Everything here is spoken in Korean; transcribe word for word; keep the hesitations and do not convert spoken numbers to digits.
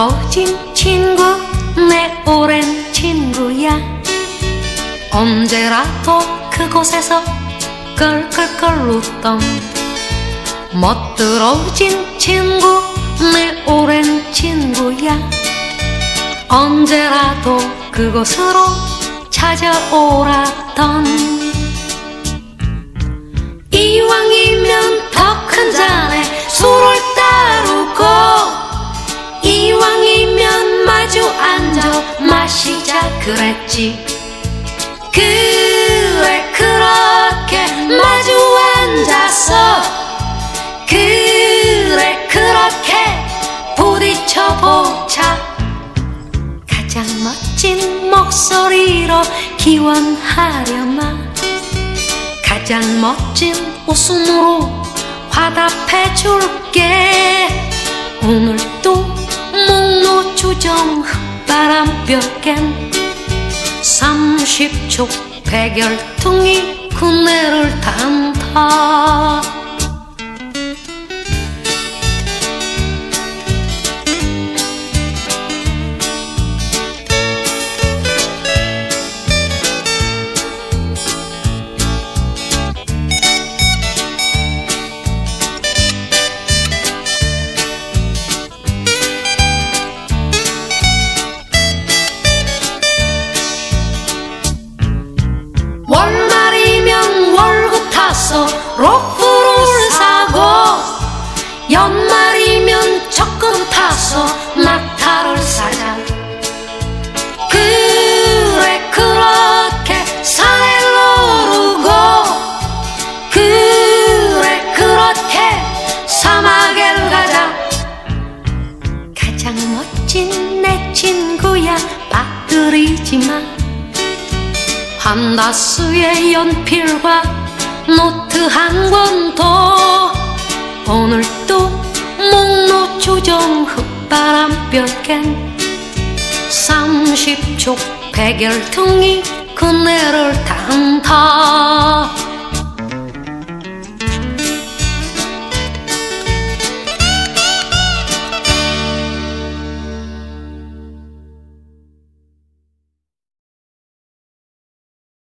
멋들어진 친구 내 오랜 친구야. 언제라도 그곳에서 끌끌끌 웃던 멋들어진 친구 내 오랜 친구야. 언제라도 그곳으로 찾아오라던 이왕이면 더 큰 잔에 술을 따르고 이왕이면 마주 앉아 마시자 그랬지. 그래 그렇게 마주 앉아서 그래 그렇게 부딪혀보자. 가장 멋진 목소리로 기원하려마. 가장 멋진 웃음으로 화답해줄게. 오늘도 목노주정 흙바람볕엔 삼십촉 백열둥이 그네를 탄다. 월말이면 월급 타서 로프를 사고 연말이면 적금 타서 낙타를 사자. 그래 그렇게 산을 오르고 그래 그렇게 사막을 가자. 가장 멋진 내 친구야 빠뜨리지마. 한다스의 연필과 노트 한 권도 오늘도 목노주정 흙바람볕엔 삼십촉 백열둥이 그네를 탄다.